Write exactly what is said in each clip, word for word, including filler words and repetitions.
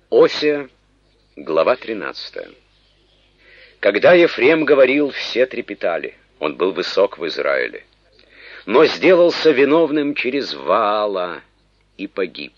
Осия, глава тринадцатая. Когда Ефрем говорил, все трепетали. Он был высок в Израиле. Но сделался виновным через Ваала и погиб.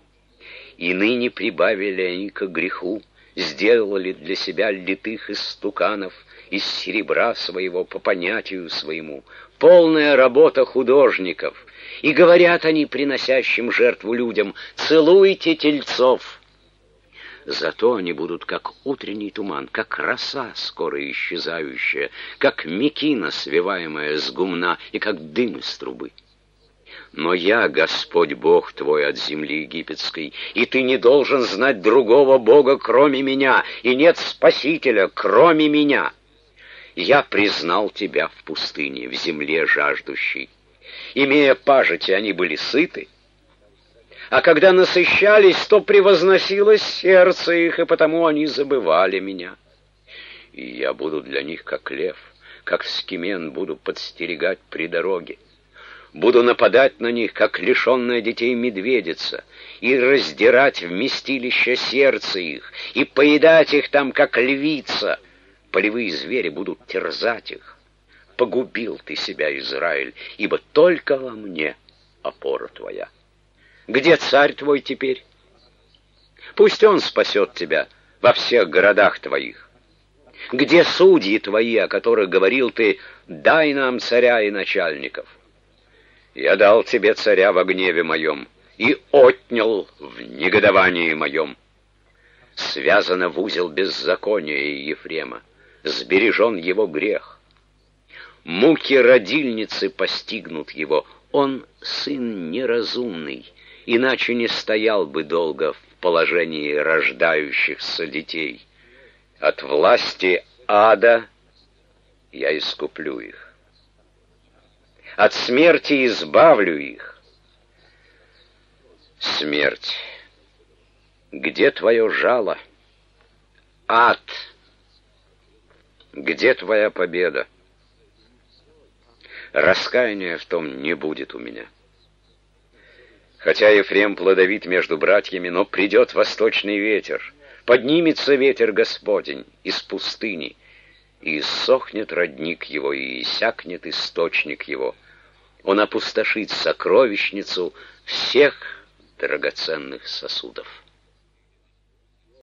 И ныне прибавили они к греху, сделали для себя литых истуканов из серебра своего по понятию своему. Полная работа художников. И говорят они, приносящим жертву людям: целуйте тельцов. Зато они будут как утренний туман, как роса скоро исчезающая, как мекина, свиваемая с гумна, и как дым из трубы. Но я, Господь Бог твой от земли египетской, и ты не должен знать другого Бога, кроме меня, и нет Спасителя, кроме меня. Я признал тебя в пустыне, в земле жаждущей. Имея пажити, они были сыты, а когда насыщались, то превозносилось сердце их, и потому они забывали меня. И я буду для них как лев, как скимен буду подстерегать при дороге. Буду нападать на них, как лишенная детей медведица, и раздирать вместилище сердца их, и поедать их там, как львица. Полевые звери будут терзать их. Погубил ты себя, Израиль, ибо только во мне опора твоя. Где царь твой теперь? Пусть он спасет тебя во всех городах твоих. Где судьи твои, о которых говорил ты: дай нам царя и начальников? Я дал тебе царя во гневе моем и отнял в негодовании моем. Связано в узел беззакония Ефрема, сбережен его грех. Муки родильницы постигнут его, он сын неразумный, иначе не стоял бы долго в положении рождающихся детей. От власти ада я искуплю их, от смерти избавлю их. Смерть, где твое жало? Ад, где твоя победа? Раскаяния в том не будет у меня. Хотя Ефрем плодовит между братьями, но придет восточный ветер, поднимется ветер Господень из пустыни, и иссохнет родник его, и иссякнет источник его. Он опустошит сокровищницу всех драгоценных сосудов.